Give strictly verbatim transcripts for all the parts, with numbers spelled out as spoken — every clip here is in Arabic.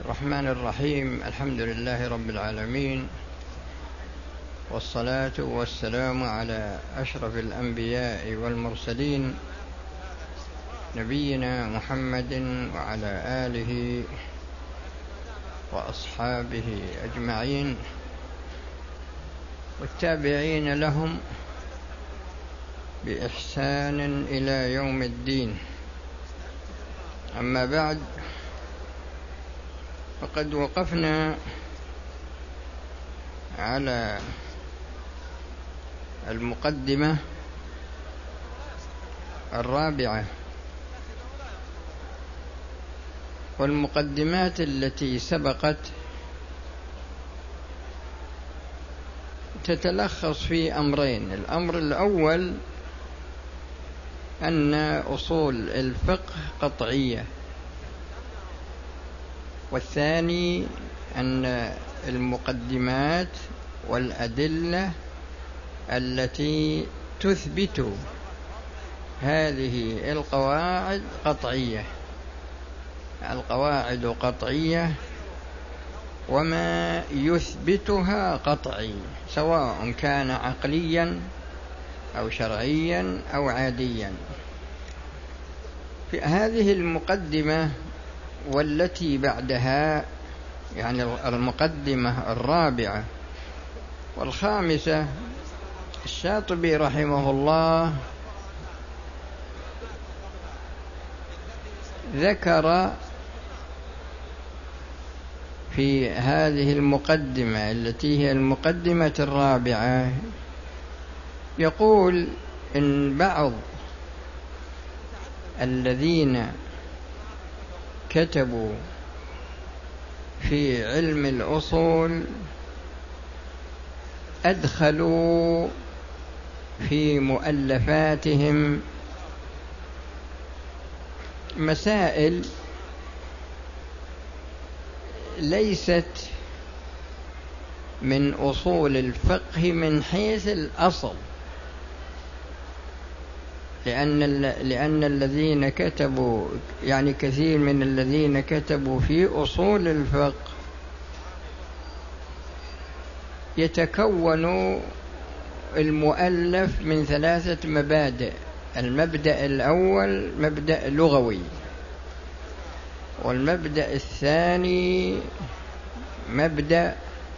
الرحمن الرحيم. الحمد لله رب العالمين، والصلاة والسلام على أشرف الأنبياء والمرسلين نبينا محمد وعلى آله وأصحابه أجمعين والتابعين لهم بإحسان إلى يوم الدين. أما بعد، فقد وقفنا على المقدمة الرابعة، والمقدمات التي سبقت تتلخص في أمرين. الأمر الأول أن أصول الفقه قطعية، والثاني أن المقدمات والأدلة التي تثبت هذه القواعد قطعية. القواعد قطعية، وما يثبتها قطعي، سواء كان عقليا أو شرعيا أو عاديا. في هذه المقدمة والتي بعدها، يعني المقدمة الرابعة والخامسة، الشاطبي رحمه الله ذكر في هذه المقدمة التي هي المقدمة الرابعة، يقول إن بعض الذين كتبوا في علم الأصول أدخلوا في مؤلفاتهم مسائل ليست من أصول الفقه من حيث الأصل، لأن لأن الذين كتبوا، يعني كثير من الذين كتبوا في أصول الفقه يتكون المؤلف من ثلاثة مبادئ. المبدأ الأول مبدأ لغوي، والمبدأ الثاني مبدأ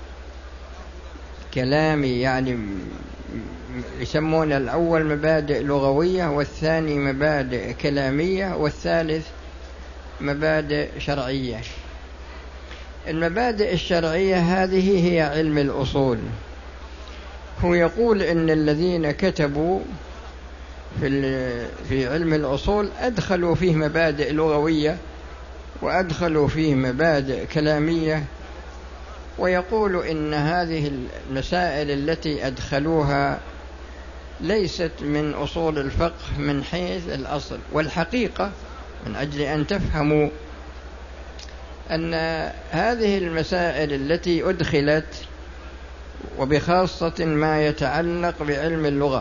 كلامي، يعني يسمون الأول مبادئ لغوية، والثاني مبادئ كلامية، والثالث مبادئ شرعية. المبادئ الشرعية هذه هي علم الأصول. هو يقول إن الذين كتبوا في في علم الأصول أدخلوا فيه مبادئ لغوية، وأدخلوا فيه مبادئ كلامية، ويقول إن هذه المسائل التي أدخلوها ليست من أصول الفقه من حيث الأصل. والحقيقة، من أجل أن تفهموا أن هذه المسائل التي أدخلت، وبخاصة ما يتعلق بعلم اللغة،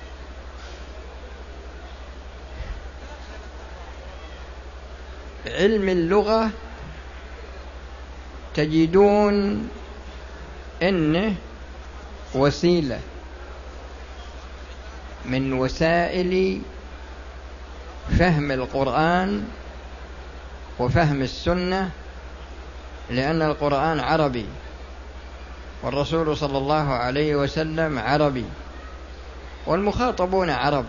علم اللغة تجدون إنه وسيلة من وسائل فهم القرآن وفهم السنة، لأن القرآن عربي، والرسول صلى الله عليه وسلم عربي، والمخاطبون عرب،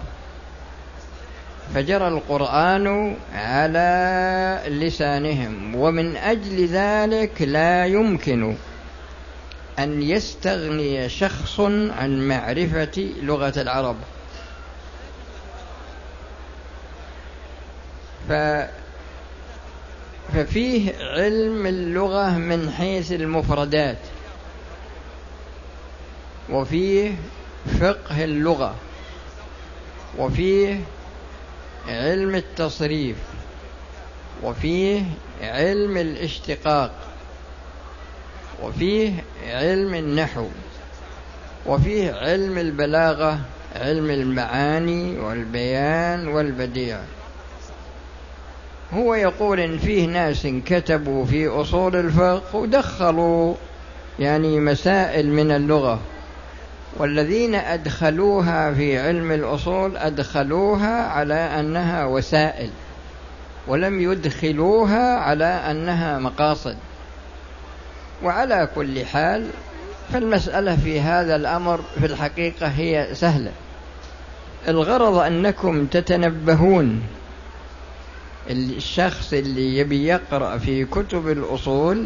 فجرى القرآن على لسانهم، ومن أجل ذلك لا يمكن أن يستغني شخص عن معرفة لغة العرب. ففيه علم اللغة من حيث المفردات، وفيه فقه اللغة، وفيه علم التصريف، وفيه علم الاشتقاق، وفيه علم النحو، وفيه علم البلاغة، علم المعاني والبيان والبديع. هو يقول إن فيه ناس كتبوا في أصول الفقه ودخلوا يعني مسائل من اللغة، والذين أدخلوها في علم الأصول أدخلوها على أنها وسائل، ولم يدخلوها على أنها مقاصد. وعلى كل حال فالمسألة في هذا الأمر في الحقيقة هي سهلة. الغرض أنكم تتنبهون، الشخص اللي يبي يقرأ في كتب الأصول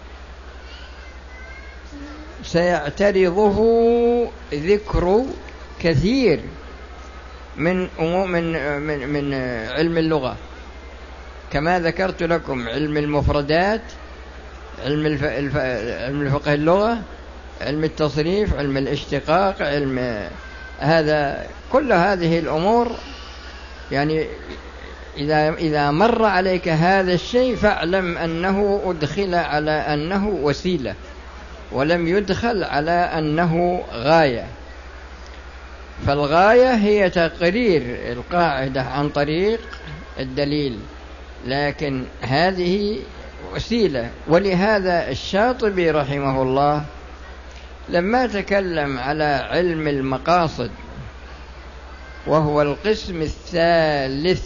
سيعترضه ذكر كثير من من من, من علم اللغة، كما ذكرت لكم علم المفردات، علم الف... الف... علم الفقه اللغة، علم التصريف، علم الاشتقاق، علم هذا، كل هذه الأمور يعني إذا إذا مر عليك هذا الشيء فاعلم أنه أدخل على أنه وسيلة، ولم يدخل على أنه غاية. فالغاية هي تقرير القاعدة عن طريق الدليل، لكن هذه وسيلة. ولهذا الشاطبي رحمه الله لما تكلم على علم المقاصد، وهو القسم الثالث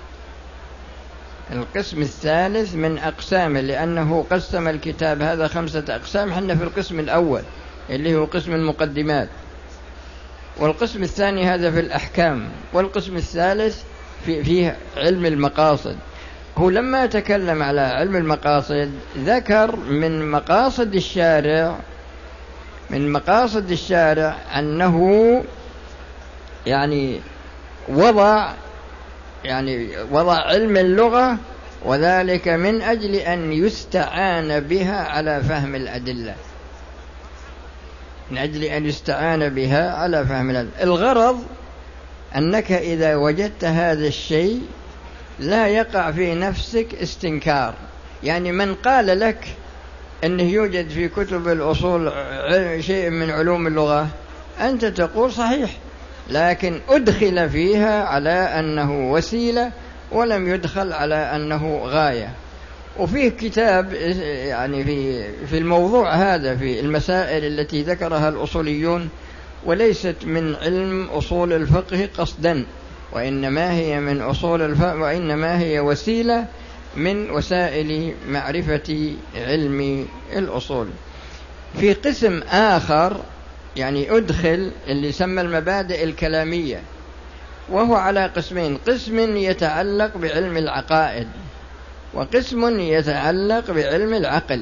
القسم الثالث من أقسامه، لأنه قسم الكتاب هذا خمسة أقسام، حنا في القسم الأول اللي هو قسم المقدمات، والقسم الثاني هذا في الأحكام، والقسم الثالث في فيه علم المقاصد. هو لما تكلم على علم المقاصد ذكر من مقاصد الشارع من مقاصد الشارع أنه يعني وضع يعني وضع علم اللغة، وذلك من أجل أن يستعان بها على فهم الأدلة من أجل أن يستعان بها على فهم الأدلة. الغرض أنك إذا وجدت هذا الشيء لا يقع في نفسك استنكار. يعني من قال لك أنه يوجد في كتب الأصول شيء من علوم اللغة، أنت تقول صحيح، لكن أدخل فيها على أنه وسيلة ولم يدخل على أنه غاية. وفيه كتاب يعني في في الموضوع هذا، في المسائل التي ذكرها الأصوليون، وليست من علم أصول الفقه قصدا، وإنما هي من أصول الفقه، وإنما هي وسيلة من وسائل معرفة علم الأصول. في قسم آخر يعني أدخل اللي يسمى المبادئ الكلامية، وهو على قسمين: قسم يتعلق بعلم العقائد، وقسم يتعلق بعلم العقل.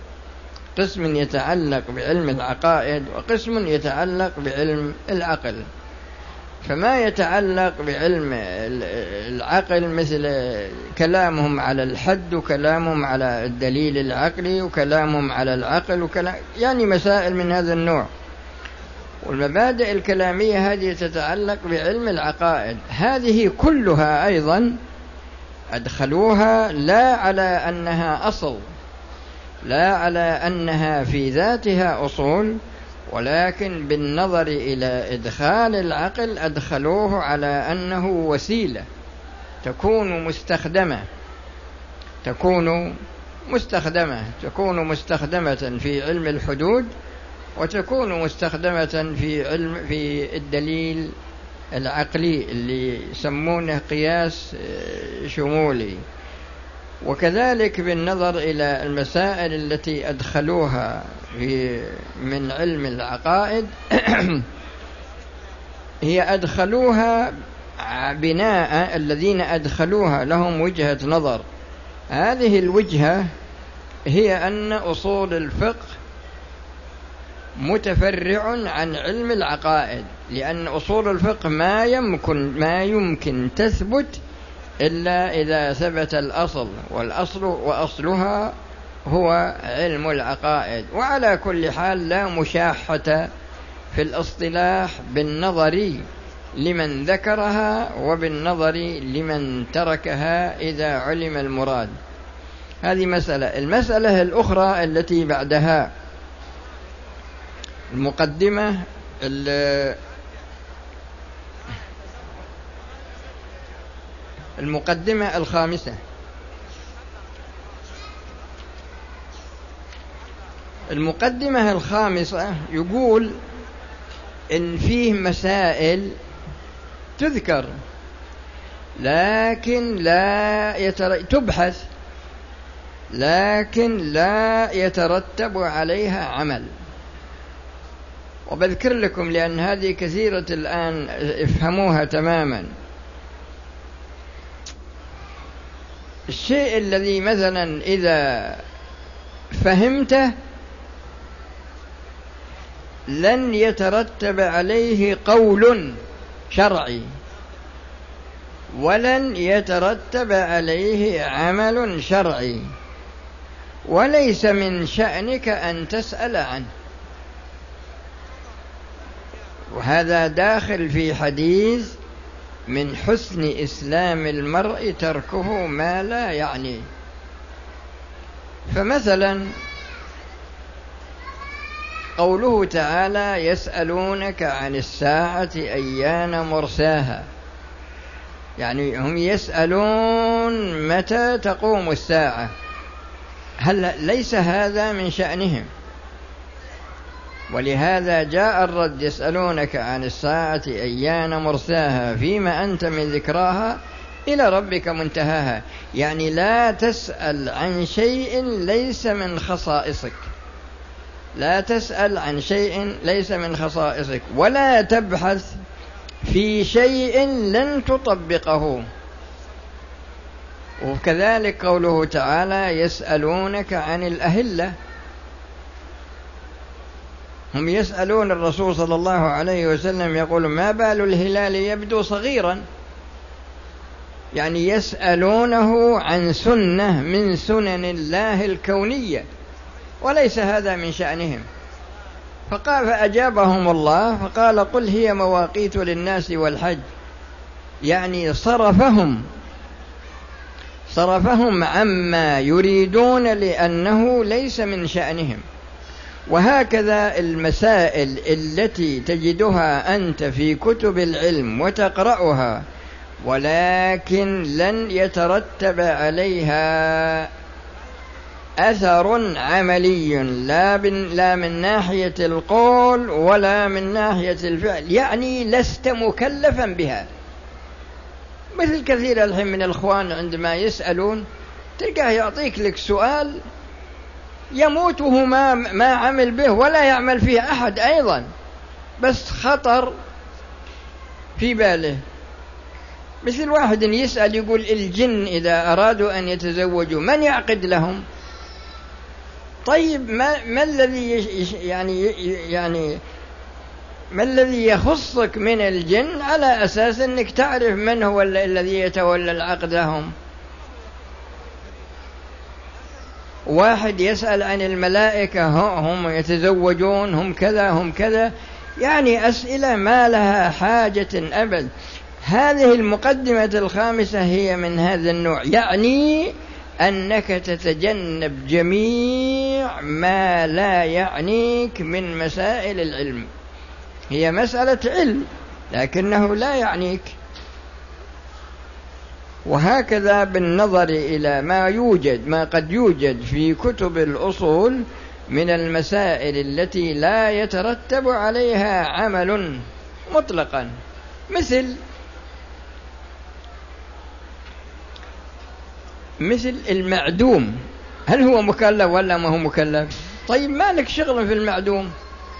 قسم يتعلق بعلم العقائد وقسم يتعلق بعلم العقل. فما يتعلق بعلم العقل مثل كلامهم على الحد، وكلامهم على الدليل العقلي، وكلامهم على العقل، وكلام يعني مسائل من هذا النوع. والمبادئ الكلامية هذه تتعلق بعلم العقائد، هذه كلها أيضا أدخلوها لا على أنها أصل، لا على أنها في ذاتها أصول، ولكن بالنظر إلى إدخال العقل أدخلوه على أنه وسيلة تكون مستخدمة تكون مستخدمة تكون مستخدمة في علم الحدود، وتكون مستخدمة في علم في الدليل العقلي اللي يسمونه قياس شمولي. وكذلك بالنظر إلى المسائل التي أدخلوها في من علم العقائد هي أدخلوها بناء، الذين أدخلوها لهم وجهة نظر. هذه الوجهة هي أن أصول الفقه متفرع عن علم العقائد، لأن أصول الفقه ما يمكن ما يمكن تثبت إلا إذا ثبت الأصل، والأصل وأصلها هو علم العقائد. وعلى كل حال لا مشاحة في الاصطلاح بالنظر لمن ذكرها وبالنظر لمن تركها إذا علم المراد. هذه مسألة. المسألة الأخرى التي بعدها المقدمة المقدمة الخامسة المقدمة الخامسة يقول إن فيه مسائل تذكر لكن لا يتر... تبحث لكن لا يترتب عليها عمل. وبذكر لكم لأن هذه كثيرة الآن افهموها تماما. الشيء الذي مثلا إذا فهمته لن يترتب عليه قول شرعي ولن يترتب عليه عمل شرعي، وليس من شأنك أن تسأل عنه. وهذا داخل في حديث من حسن إسلام المرء تركه ما لا يعنيه. فمثلا قوله تعالى يسألونك عن الساعة أيان مرساها، يعني هم يسألون متى تقوم الساعة، هل ليس هذا من شأنهم؟ ولهذا جاء الرد يسألونك عن الساعة أيان مرساها فيما أنت من ذكراها إلى ربك منتهاها، يعني لا تسأل عن شيء ليس من خصائصك، لا تسأل عن شيء ليس من خصائصك، ولا تبحث في شيء لن تطبقه. وكذلك قوله تعالى يسألونك عن الأهلة، هم يسألون الرسول صلى الله عليه وسلم يقول ما بال الهلال يبدو صغيرا، يعني يسألونه عن سنة من سنن الله الكونية وليس هذا من شأنهم. فقال فأجابهم الله فقال قل هي مواقيت للناس والحج، يعني صرفهم صرفهم عما يريدون لأنه ليس من شأنهم. وهكذا المسائل التي تجدها أنت في كتب العلم وتقرأها ولكن لن يترتب عليها أثر عملي لا من ناحية القول ولا من ناحية الفعل، يعني لست مكلفا بها. مثل كثير الحين من الإخوان عندما يسألون تلقاه يعطيك لك سؤال يموت وهو ما, ما عمل به ولا يعمل فيه أحد أيضا، بس خطر في باله. مثل واحد يسأل يقول الجن إذا أرادوا أن يتزوجوا من يعقد لهم؟ طيب ما, ما الذي يعني يعني ما الذي يخصك من الجن على أساس أنك تعرف من هو الذي يتولى العقد لهم؟ واحد يسأل عن الملائكة هم يتزوجون هم كذا هم كذا، يعني أسئلة ما لها حاجة أبد. هذه المقدمة الخامسة هي من هذا النوع، يعني أنك تتجنب جميع ما لا يعنيك من مسائل العلم. هي مسألة علم لكنه لا يعنيك. وهكذا بالنظر إلى ما يوجد ما قد يوجد في كتب الأصول من المسائل التي لا يترتب عليها عمل مطلقا، مثل مثل المعدوم، هل هو مكلف ولا ما هو مكلف؟ طيب ما لك شغل في المعدوم.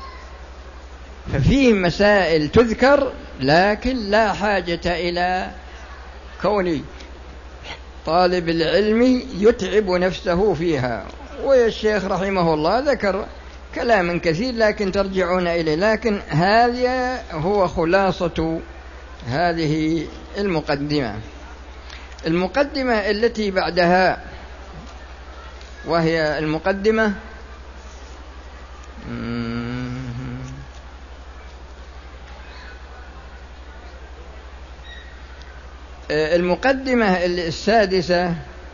ففيه مسائل تذكر لكن لا حاجة إلى كون طالب العلم يتعب نفسه فيها. والشيخ رحمه الله ذكر كلام كثير لكن ترجعون إليه، لكن هذا هو خلاصة هذه المقدمة. المقدمة التي بعدها وهي المقدمة المقدمة السادسة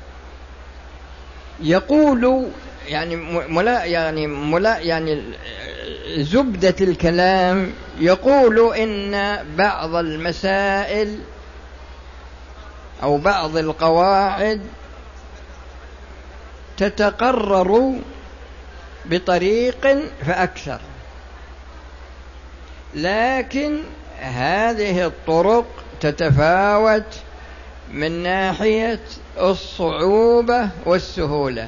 يقول يعني ملا يعني ملا يعني زبدة الكلام يقول إن بعض المسائل أو بعض القواعد تتقرر بطريق فأكثر، لكن هذه الطرق تتفاوت من ناحية الصعوبة والسهولة.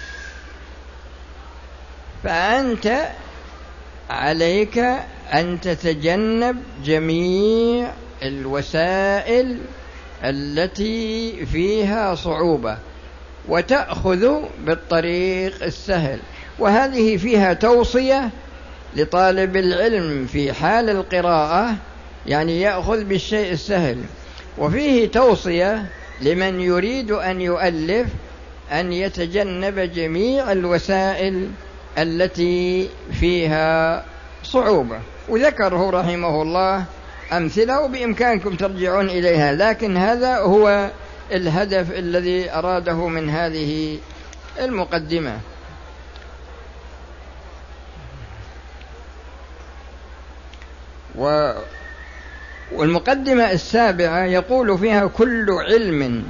فأنت عليك أن تتجنب جميع الوسائل التي فيها صعوبة وتأخذ بالطريق السهل. وهذه فيها توصية لطالب العلم في حال القراءة، يعني يأخذ بالشيء السهل، وفيه توصية لمن يريد أن يؤلف أن يتجنب جميع الوسائل التي فيها صعوبة. وذكره رحمه الله أمثلة وبإمكانكم ترجعون إليها، لكن هذا هو الهدف الذي أراده من هذه المقدمة. والمقدمة السابعة يقول فيها: كل علم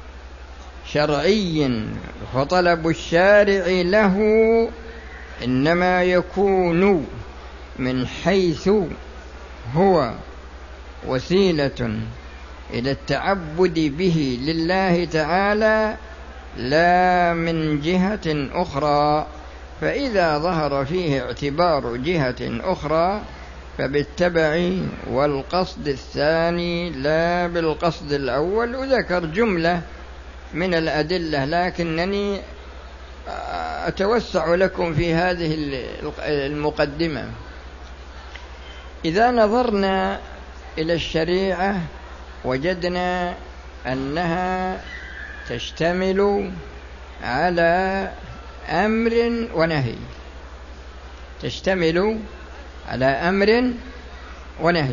شرعي فطلب الشارع له إنما يكون من حيث هو وسيلة إلى التعبد به لله تعالى لا من جهة أخرى، فإذا ظهر فيه اعتبار جهة أخرى فبالتبع والقصد الثاني لا بالقصد الأول. وذكر جملة من الأدلة، لكنني أتوسع لكم في هذه المقدمة. إذا نظرنا إلى الشريعة وجدنا أنها تشتمل على أمر ونهي، تشتمل على أمر ونهي.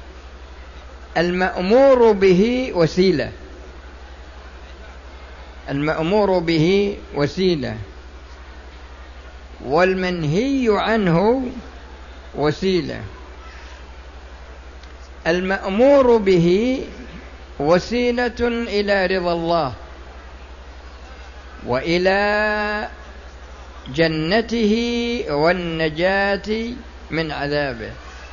المأمور به وسيلة، المأمور به وسيلة، والمنهي عنه وسيلة. المأمور به وسيلة إلى رضا الله وإلى جنته والنجاة من عذابه.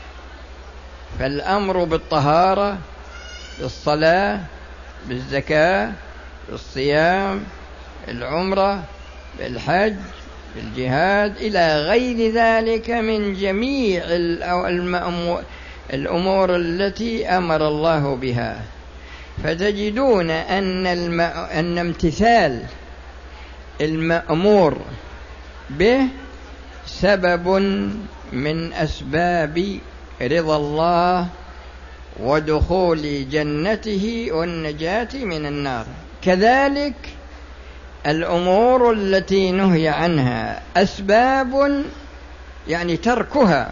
فالأمر بالطهارة، بالصلاة، بالزكاة، بالصيام، العمرة، بالحج، بالجهاد، إلى غير ذلك من جميع الأمور التي أمر الله بها. فتجدون أن, الم... أن امتثال المأمور به سبب من أسباب رضا الله ودخول جنته والنجاة من النار. كذلك الأمور التي نهي عنها أسباب، يعني تركها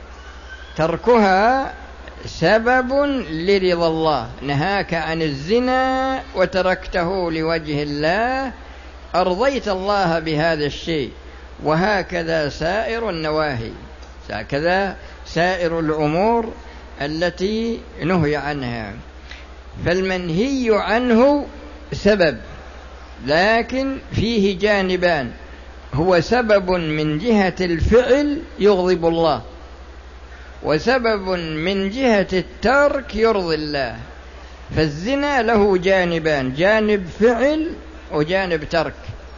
تركها سبب لرضا الله. نهاك عن الزنا وتركته لوجه الله، أرضيت الله بهذا الشيء. وهكذا سائر النواهي، هكذا سائر الأمور التي نهي عنها. فالمنهي عنه سبب، لكن فيه جانبان: هو سبب من جهة الفعل يغضب الله، وسبب من جهة الترك يرضي الله. فالزنا له جانبان: جانب فعل وجانب ترك.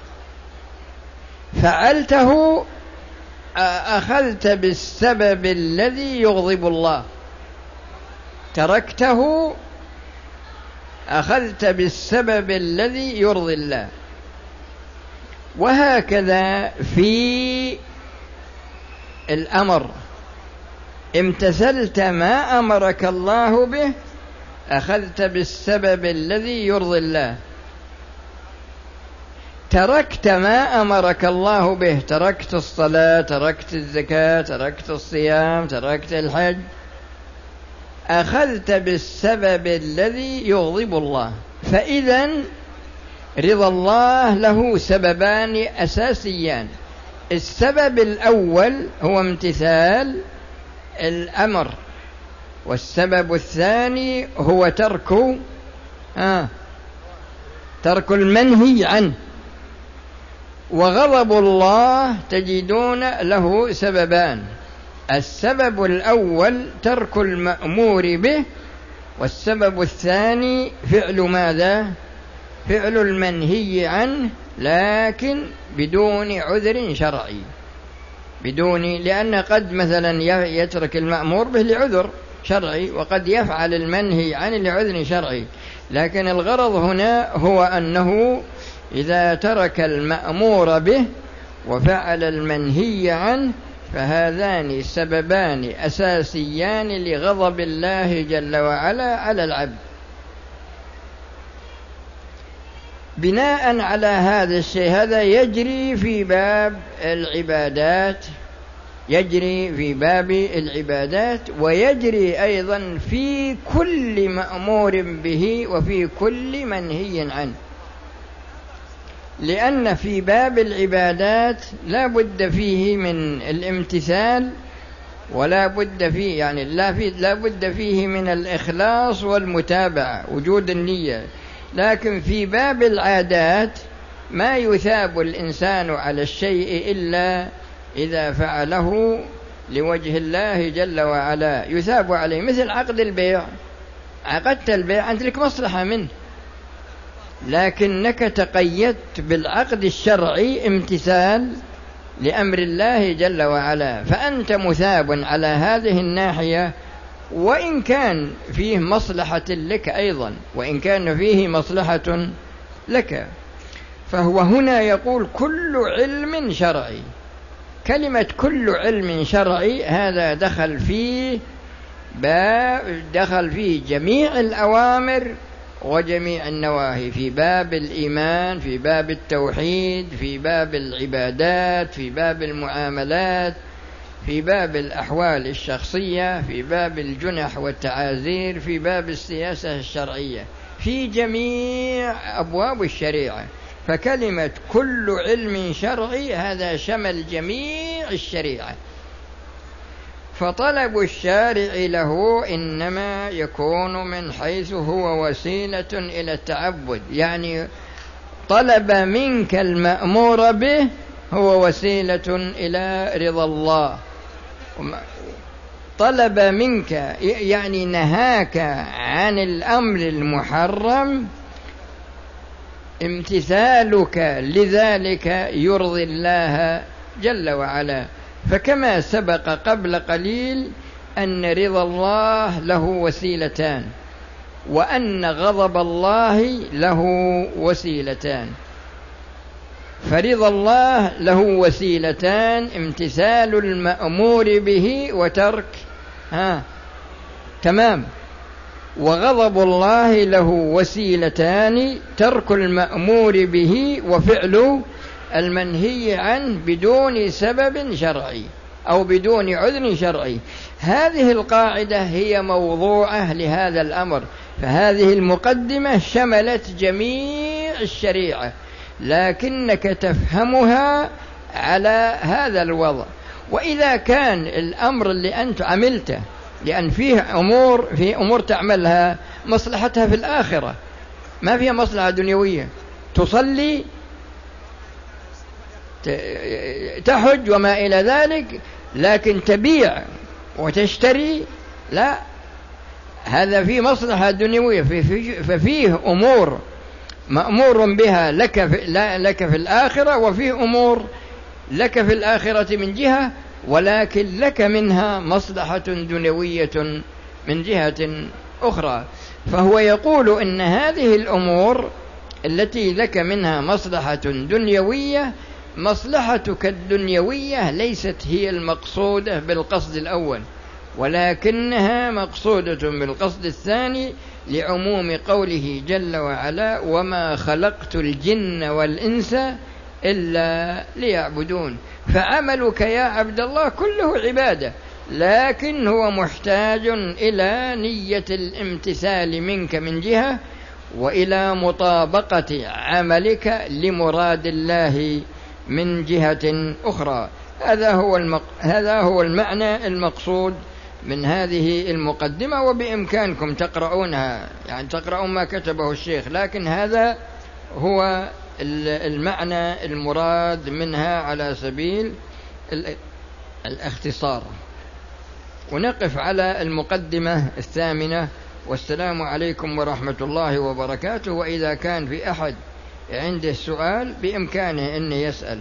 فعلته أخذت بالسبب الذي يغضب الله، تركته أخذت بالسبب الذي يرضي الله. وهكذا في الأمر: امتثلت ما أمرك الله به أخذت بالسبب الذي يرضي الله. تركت ما أمرك الله به، تركت الصلاة، تركت الزكاة، تركت الصيام، تركت الحج، أخذت بالسبب الذي يغضب الله. فإذن رضا الله له سببان أساسيان: السبب الأول هو امتثال الأمر، والسبب الثاني هو ترك آه ترك المنهي عنه. وغضب الله تجدون له سببان: السبب الأول ترك المأمور به، والسبب الثاني فعل ماذا؟ فعل المنهي عنه، لكن بدون عذر شرعي، بدون لأن قد مثلا يترك المأمور به لعذر شرعي، وقد يفعل المنهي عنه لعذر شرعي، لكن الغرض هنا هو أنه إذا ترك المأمور به وفعل المنهي عنه فهذان سببان أساسيان لغضب الله جل وعلا على العبد. بناء على هذا الشيء، هذا يجري في باب العبادات، يجري في باب العبادات ويجري أيضا في كل مأمور به وفي كل منهي عنه، لأن في باب العبادات لا بد فيه من الامتثال، ولا بد فيه يعني لا, في لا بد فيه من الإخلاص والمتابعة، وجود النية. لكن في باب العادات ما يثاب الإنسان على الشيء إلا إذا فعله لوجه الله جل وعلا يثاب عليه، مثل عقد البيع، عقدت البيع أنت لك مصلحة منه، لكنك تقيدت بالعقد الشرعي امتثال لأمر الله جل وعلا، فأنت مثاب على هذه الناحية، وإن كان فيه مصلحة لك أيضا، وإن كان فيه مصلحة لك. فهو هنا يقول كل علم شرعي، كلمة كل علم شرعي هذا دخل فيه دخل فيه جميع الأوامر وجميع النواهي، في باب الإيمان، في باب التوحيد، في باب العبادات، في باب المعاملات، في باب الأحوال الشخصية، في باب الجنح والتعازير، في باب السياسة الشرعية، في جميع أبواب الشريعة. فكلمة كل علم شرعي هذا شمل جميع الشريعة. فطلب الشارع له إنما يكون من حيث هو وسيلة إلى التعبد، يعني طلب منك المأمور به هو وسيلة إلى رضا الله، طلب منك يعني نهاك عن الأمر المحرم، امتثالك لذلك يرضي الله جل وعلا. فكما سبق قبل قليل أن رضا الله له وسيلتان، وأن غضب الله له وسيلتان. فرضا الله له وسيلتان: امتثال المأمور به وترك ها تمام. وغضب الله له وسيلتان: ترك المأمور به وفعل المنهي عنه بدون سبب شرعي أو بدون عذر شرعي. هذه القاعدة هي موضوعة لهذا الأمر، فهذه المقدمة شملت جميع الشريعة، لكنك تفهمها على هذا الوضع. وإذا كان الأمر اللي أنت عملته، لأن فيه أمور في أمور تعملها مصلحتها في الآخرة، ما فيها مصلحة دنيوية، تصلي تحج وما إلى ذلك، لكن تبيع وتشتري لا، هذا فيه مصلحة دنيوية، ففيه أمور مأمور بها لك في, لك في الآخرة، وفيه أمور لك في الآخرة من جهة، ولكن لك منها مصلحة دنيوية من جهة أخرى. فهو يقول إن هذه الأمور التي لك منها مصلحة دنيوية، مصلحتك الدنيوية ليست هي المقصودة بالقصد الأول، ولكنها مقصودة بالقصد الثاني، لعموم قوله جل وعلا: وما خلقت الجن والإنس إلا ليعبدون. فعملك يا عبد الله كله عبادة، لكن هو محتاج إلى نية الامتثال منك من جهة، وإلى مطابقة عملك لمراد الله من جهة أخرى. هذا هو المق... هذا هو المعنى المقصود من هذه المقدمة، وبإمكانكم تقرؤونها، يعني تقرؤون ما كتبه الشيخ، لكن هذا هو المعنى المراد منها على سبيل الاختصار. ونقف على المقدمة الثامنة. والسلام عليكم ورحمة الله وبركاته. وإذا كان في أحد عنده سؤال بإمكانه أن يسأل.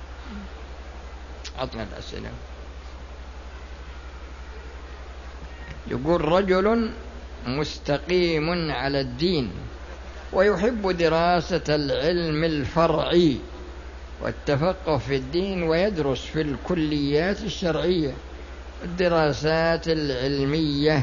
عطنا الأسئلة. يقول: رجل مستقيم على الدين ويحب دراسة العلم الفرعي والتفقه في الدين، ويدرس في الكليات الشرعية الدراسات العلمية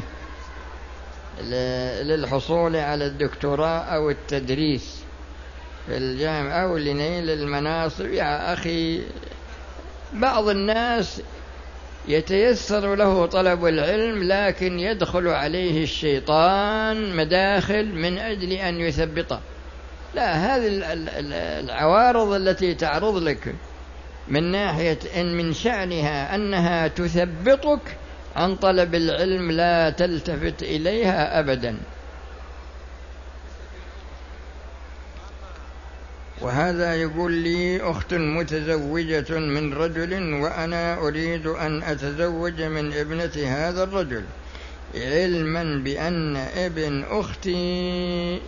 للحصول على الدكتوراه أو التدريس في الجامعة أو لنيل المناصب. يا أخي، بعض الناس يتيسر له طلب العلم، لكن يدخل عليه الشيطان مداخل من أجل أن يثبطه. لا، هذه العوارض التي تعرض لك من ناحية إن من شأنها أنها تثبطك عن طلب العلم لا تلتفت إليها أبدا. وهذا يقول لي: أخت متزوجة من رجل وأنا أريد أن أتزوج من ابنة هذا الرجل، علما بأن ابن أختي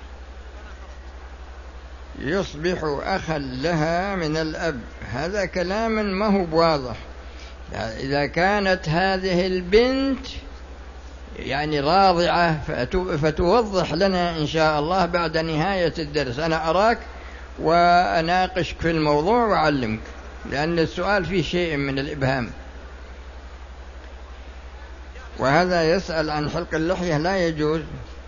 يصبح أخا لها من الأب. هذا كلام ما هو واضح. إذا كانت هذه البنت يعني راضعة فتوضح لنا إن شاء الله بعد نهاية الدرس. أنا أراك وأناقشك في الموضوع وأعلمك، لأن السؤال فيه شيء من الإبهام. وهذا يسأل عن حلق اللحية، لا يجوز.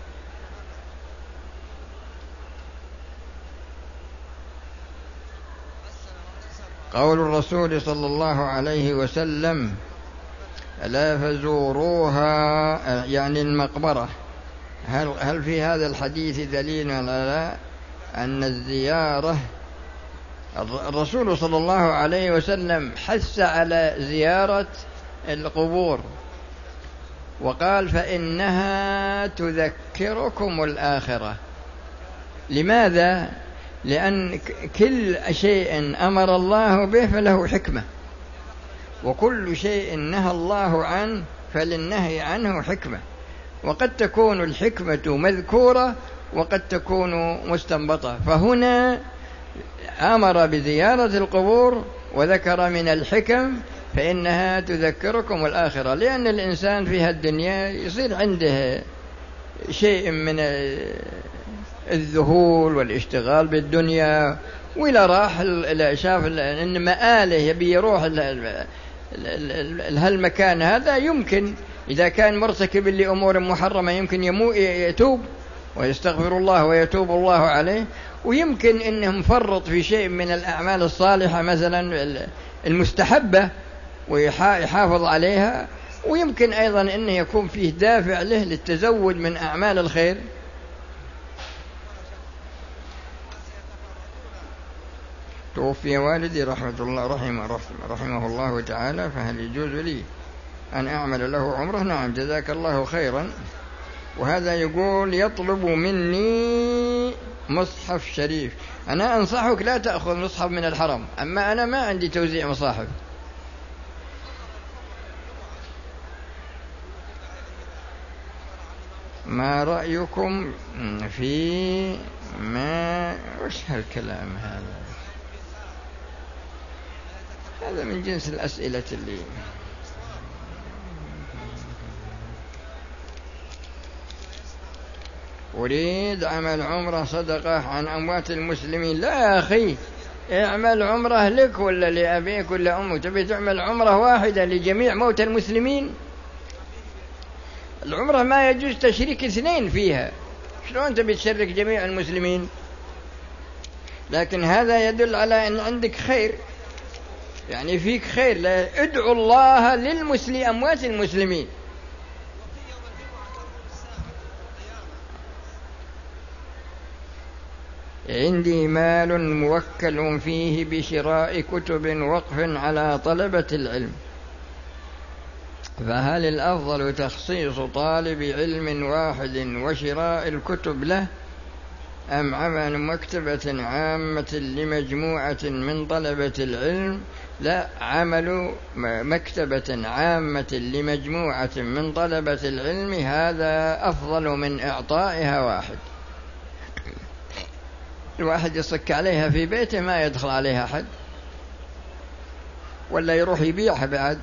قول الرسول صلى الله عليه وسلم: ألا فزوروها، يعني المقبرة. هل, هل في هذا الحديث دليل على أن الزيارة؟ الرسول صلى الله عليه وسلم حث على زيارة القبور وقال: فإنها تذكركم الآخرة. لماذا؟ لأن كل شيء أمر الله به فله حكمة، وكل شيء نهى الله عنه فللنهي عنه حكمة. وقد تكون الحكمة مذكورة وقد تكون مستنبطة. فهنا أمر بزيارة القبور وذكر من الحكم فإنها تذكركم الآخرة، لأن الإنسان في هالدنيا يصير عنده شيء من الذهول والاشتغال بالدنيا، وإلى راح شاف إن مآله يبي يروح هالمكان هذا، يمكن إذا كان مرتكب لأمور محرمة يمكن يتوب ويستغفر الله ويتوب الله عليه، ويمكن إنه مفرط في شيء من الأعمال الصالحة مثلا المستحبة ويحافظ عليها، ويمكن أيضا إنه يكون فيه دافع له للتزود من أعمال الخير. توفي والدي رحمة الله رحمه, رحمه الله تعالى، فهل يجوز لي أن أعمل له عمره؟ نعم، جزاك الله خيرا. وهذا يقول: يطلب مني مصحف شريف. أنا أنصحك لا تأخذ مصحف من الحرم، أما أنا ما عندي توزيع مصاحف. ما رأيكم في ما وش هالكلام هذا؟ هذا من جنس الأسئلة اللي أريد عمل عمره صدقة عن أموات المسلمين. لا يا أخي، اعمل عمره لك ولا لأبيك ولا أمك. تبي تعمل عمره واحدة لجميع موت المسلمين؟ العمره ما يجوز تشريك اثنين فيها، شلون تبي تشرك جميع المسلمين؟ لكن هذا يدل على أن عندك خير، يعني فيك خير. لا، ادعو الله للمسلمين أموات المسلمين. عندي مال موكل فيه بشراء كتب وقف على طلبة العلم، فهل الأفضل تخصيص طالب علم واحد وشراء الكتب له، أم عمل مكتبة عامة لمجموعة من طلبة العلم؟ لا، عمل مكتبة عامة لمجموعة من طلبة العلم هذا أفضل من إعطائها واحد. الواحد يصك عليها في بيته ما يدخل عليها أحد، ولا يروح يبيعها بعد.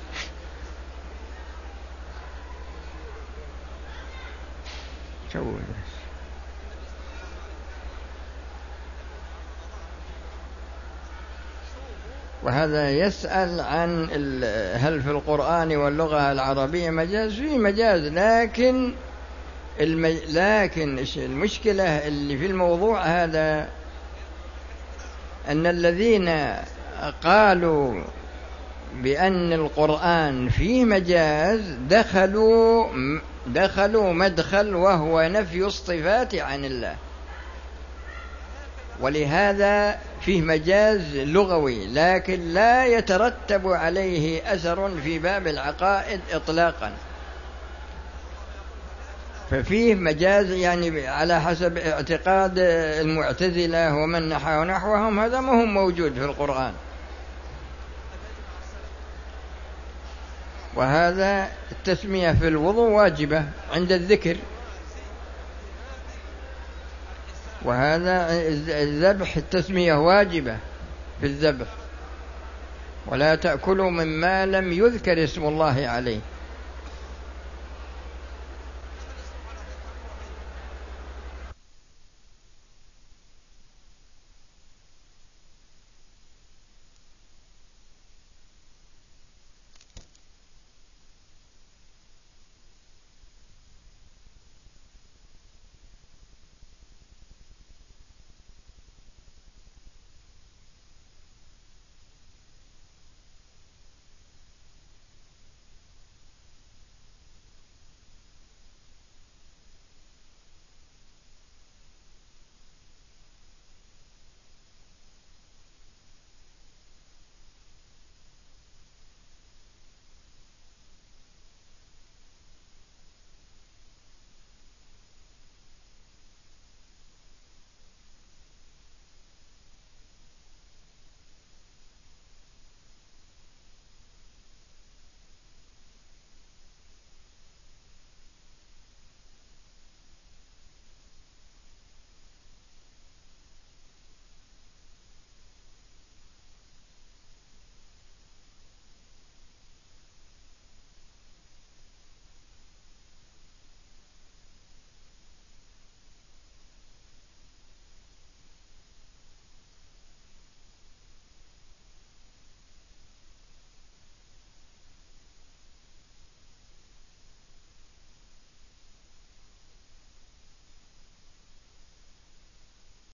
وهذا يسأل عن هل في القرآن واللغة العربية مجاز؟ في مجاز، لكن المج... لكن المشكلة اللي في الموضوع هذا أن الذين قالوا بأن القرآن فيه مجاز دخلوا دخلوا مدخل وهو نفي الصفات عن الله، ولهذا فيه مجاز لغوي لكن لا يترتب عليه أثر في باب العقائد إطلاقا. ففيه مجاز يعني على حسب اعتقاد المعتزلة ومن نحو نحوهم، هذا ما هو موجود في القرآن. وهذا التسمية في الوضوء واجبة عند الذكر، وهذا الذبح التسمية واجبة في الذبح، ولا تأكلوا مما لم يذكر اسم الله عليه.